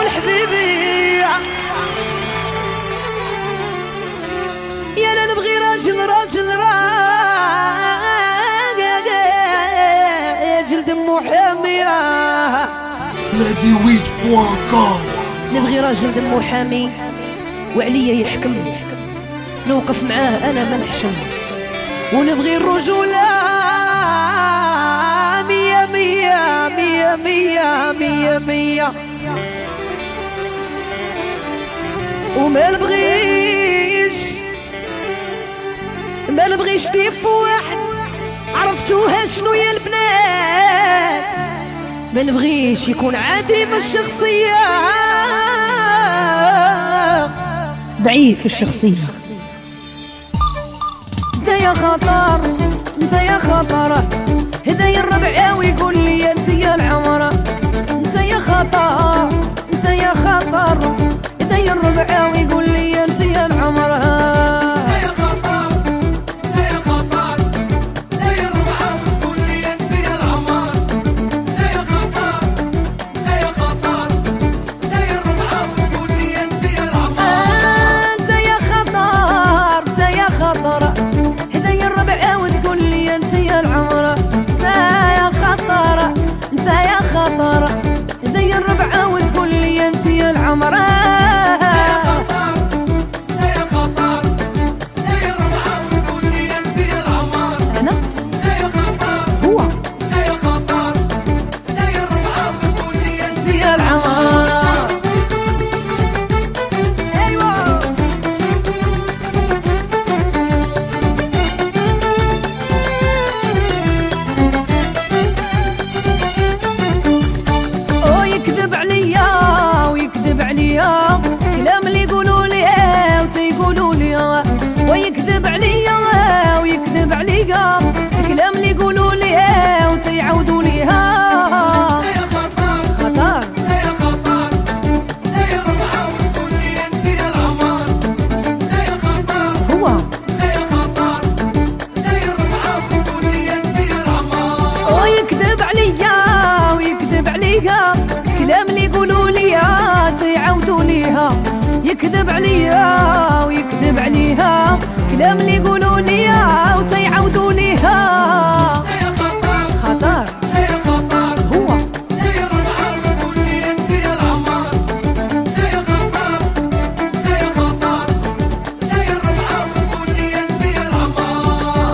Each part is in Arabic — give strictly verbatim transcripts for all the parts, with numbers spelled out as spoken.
حبيبي يا لا نبغي راجل راجل راجل دمو حامي نادي ويت بوان كوم. نبغي راجل دمو حامي وعليا يحكم، نوقف معاه انا ما نحشم، ونبغي الرجولة مية مية مية مية مية مية، وما نبغيش ما نبغيش ديف واحد عرفتوها شنو يا البنات، ما نبغيش يكون عديم الشخصية ضعيف الشخصية. انت يا خطر انت يا خطر هدايا الربع ويقول لي انت يا العمرة، انت يا خطر انت يا خطر هدايا الربع ويقول لي انت يا العمرة، هدايا الربعة وتقول لي انت يا العمرة، يا خطر يا خطر هدايا الربعة وتقول لي انت يا العمرة، انا يا خطر هو يا خطر هدايا الربعة وتقول لي انت يا العمرة. ايوه يكذب عليا ويكذب عليا كلام اللي يقولوا لي وتيقولوا لي، ويكذب عليا ويكذب عليا كلام اللي يقولوا لي وتيعاودوا ليها. يا خطر خطر يا خطر يا ربعة وتقول لي انت يا العمر، يا خطر هو يا خطر يا ربعة وتقول لي انت يا العمر، ويكذب عليا ويكذب عليا كلام اللي يقولوا لي تيعاودوا ليها، يكذب عليا ويكذب عليها كلام اللي يقولوا لي وتيعاودوا ليها. يا خطر خطر يا خطر هو يا ربعة وتقول لي انت يا العمر، يا خطر يا خطر يا ربعة وتقول لي انت يا العمر.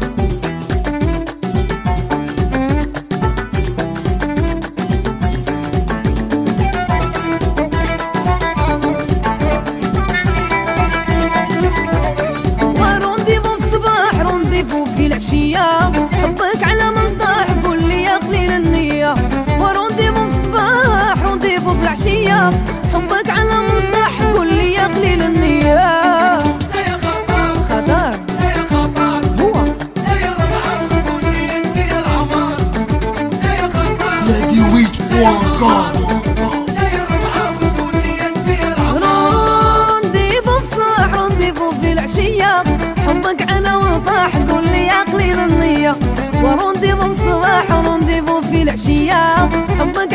في العشية حبك على منطح قول لي يا قليل النية، ورونديفو في الصباح رونديفو في العشية حبك على منطح قول لي يا قليل النية. يا خطر خطر يا خطر هو يا ربعة وتقول لي انت يا العمر، يا خطر نادي ويت بوان كوم. يا ربعة وتقول لي انت يا العمر، رونديفو في الصباح رونديفو في العشية حبك على منطح قول لي يا قليل النية، ورونديفو في الصباح ورونديفو في العشية حبك